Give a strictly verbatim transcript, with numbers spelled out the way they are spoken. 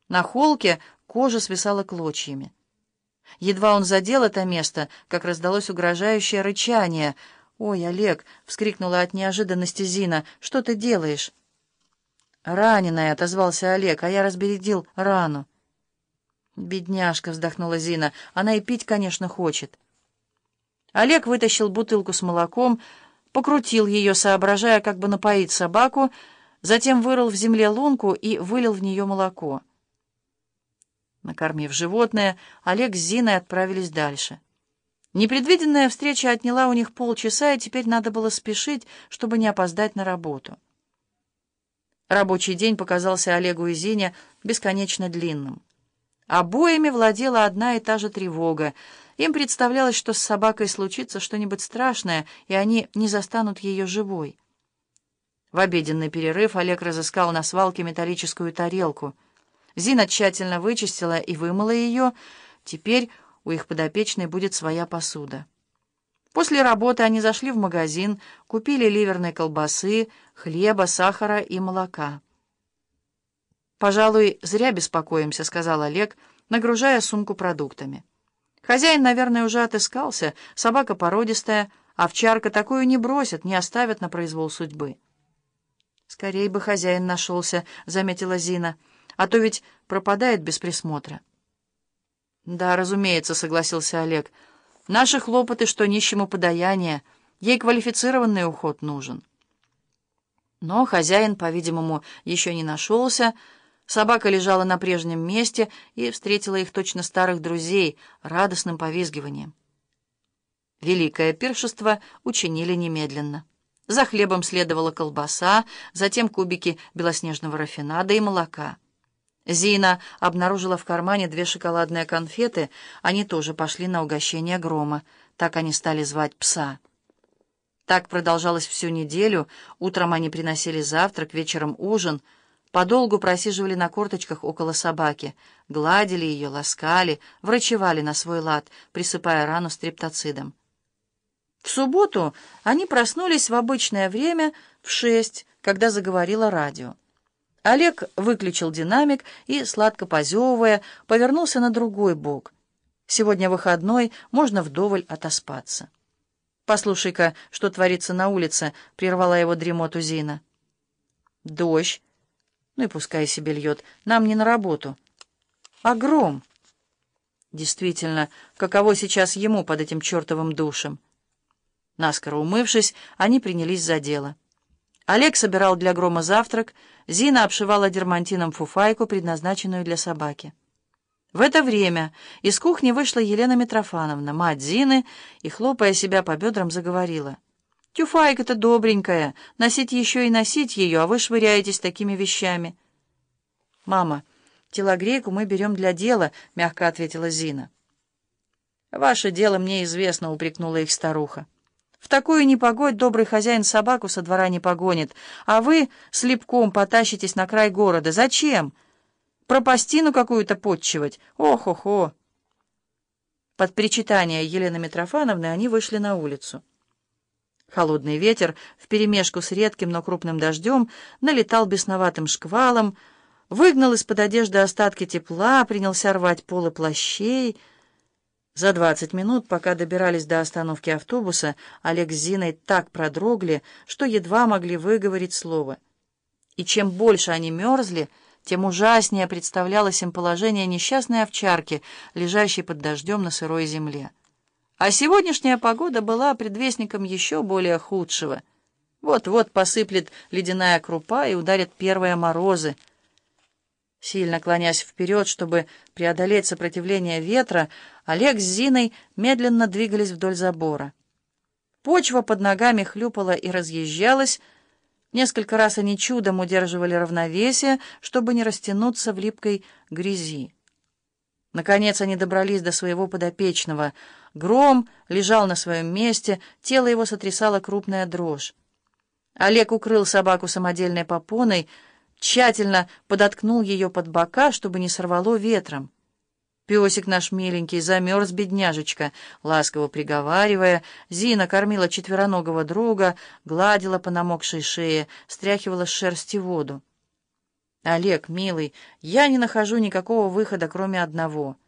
На холке кожа свисала клочьями. Едва он задел это место, как раздалось угрожающее рычание. «Ой, Олег!» — вскрикнула от неожиданности Зина. «Что ты делаешь?» «Раненая», — отозвался Олег, — «а я разбередил рану». «Бедняжка», — вздохнула Зина, — «она и пить, конечно, хочет». Олег вытащил бутылку с молоком, покрутил ее, соображая, как бы напоить собаку, затем вырыл в земле лунку и вылил в нее молоко. Накормив животное, Олег с Зиной отправились дальше. Непредвиденная встреча отняла у них полчаса, и теперь надо было спешить, чтобы не опоздать на работу. Рабочий день показался Олегу и Зине бесконечно длинным. Обоими владела одна и та же тревога. Им представлялось, что с собакой случится что-нибудь страшное, и они не застанут ее живой. В обеденный перерыв Олег разыскал на свалке металлическую тарелку. Зина тщательно вычистила и вымыла ее. Теперь у их подопечной будет своя посуда. После работы они зашли в магазин, купили ливерной колбасы, хлеба, сахара и молока. «Пожалуй, зря беспокоимся», — сказал Олег, нагружая сумку продуктами. «Хозяин, наверное, уже отыскался, собака породистая, овчарка такую не бросят, не оставят на произвол судьбы». «Скорей бы хозяин нашелся», — заметила Зина, — «а то ведь пропадает без присмотра». «Да, разумеется», — согласился Олег, — «наши хлопоты, что нищему подаяние, ей квалифицированный уход нужен». Но хозяин, по-видимому, еще не нашелся. Собака лежала на прежнем месте и встретила их точно старых друзей радостным повизгиванием. Великое пиршество учинили немедленно. За хлебом следовала колбаса, затем кубики белоснежного рафинада и молока. Зина обнаружила в кармане две шоколадные конфеты. Они тоже пошли на угощение Грома. Так они стали звать пса. Так продолжалось всю неделю. Утром они приносили завтрак, вечером ужин. Подолгу просиживали на корточках около собаки, гладили ее, ласкали, врачевали на свой лад, присыпая рану стрептоцидом. В субботу они проснулись в обычное время в шесть, когда заговорило радио. Олег выключил динамик и, сладко позевывая, повернулся на другой бок. Сегодня выходной, можно вдоволь отоспаться. «Послушай-ка, что творится на улице», — прервала его дремоту Зина. «Дождь. Ну и пускай себе льет. Нам не на работу». «А Гром?» «Действительно, каково сейчас ему под этим чертовым душем?» Наскоро умывшись, они принялись за дело. Олег собирал для Грома завтрак, Зина обшивала дермантином фуфайку, предназначенную для собаки. В это время из кухни вышла Елена Митрофановна, мать Зины, и, хлопая себя по бедрам, заговорила. «Тюфайка-то добренькая, носить еще и носить ее, а вы швыряетесь такими вещами». «Мама, телогрейку мы берем для дела», — мягко ответила Зина. «Ваше дело мне известно», — упрекнула их старуха. «В такую непогодь добрый хозяин собаку со двора не погонит, а вы слепком потащитесь на край города. Зачем? Пропастину какую-то подчивать? Ох-охо!» Под причитание Елены Митрофановны они вышли на улицу. Холодный ветер вперемешку с редким, но крупным дождем налетал бесноватым шквалом, выгнал из-под одежды остатки тепла, принялся рвать полы плащей. За двадцать минут, пока добирались до остановки автобуса, Олег с Зиной так продрогли, что едва могли выговорить слово. И чем больше они мерзли, тем ужаснее представлялось им положение несчастной овчарки, лежащей под дождем на сырой земле. А сегодняшняя погода была предвестником еще более худшего. Вот-вот посыплет ледяная крупа и ударят первые морозы. Сильно клонясь вперед, чтобы преодолеть сопротивление ветра, Олег с Зиной медленно двигались вдоль забора. Почва под ногами хлюпала и разъезжалась. Несколько раз они чудом удерживали равновесие, чтобы не растянуться в липкой грязи. Наконец они добрались до своего подопечного. Гром лежал на своем месте, тело его сотрясала крупная дрожь. Олег укрыл собаку самодельной попоной, тщательно подоткнул ее под бока, чтобы не сорвало ветром. «Песик наш миленький, замерз, бедняжечка», — ласково приговаривая, Зина кормила четвероногого друга, гладила по намокшей шее, стряхивала с шерсти воду. «Олег, милый, я не нахожу никакого выхода, кроме одного.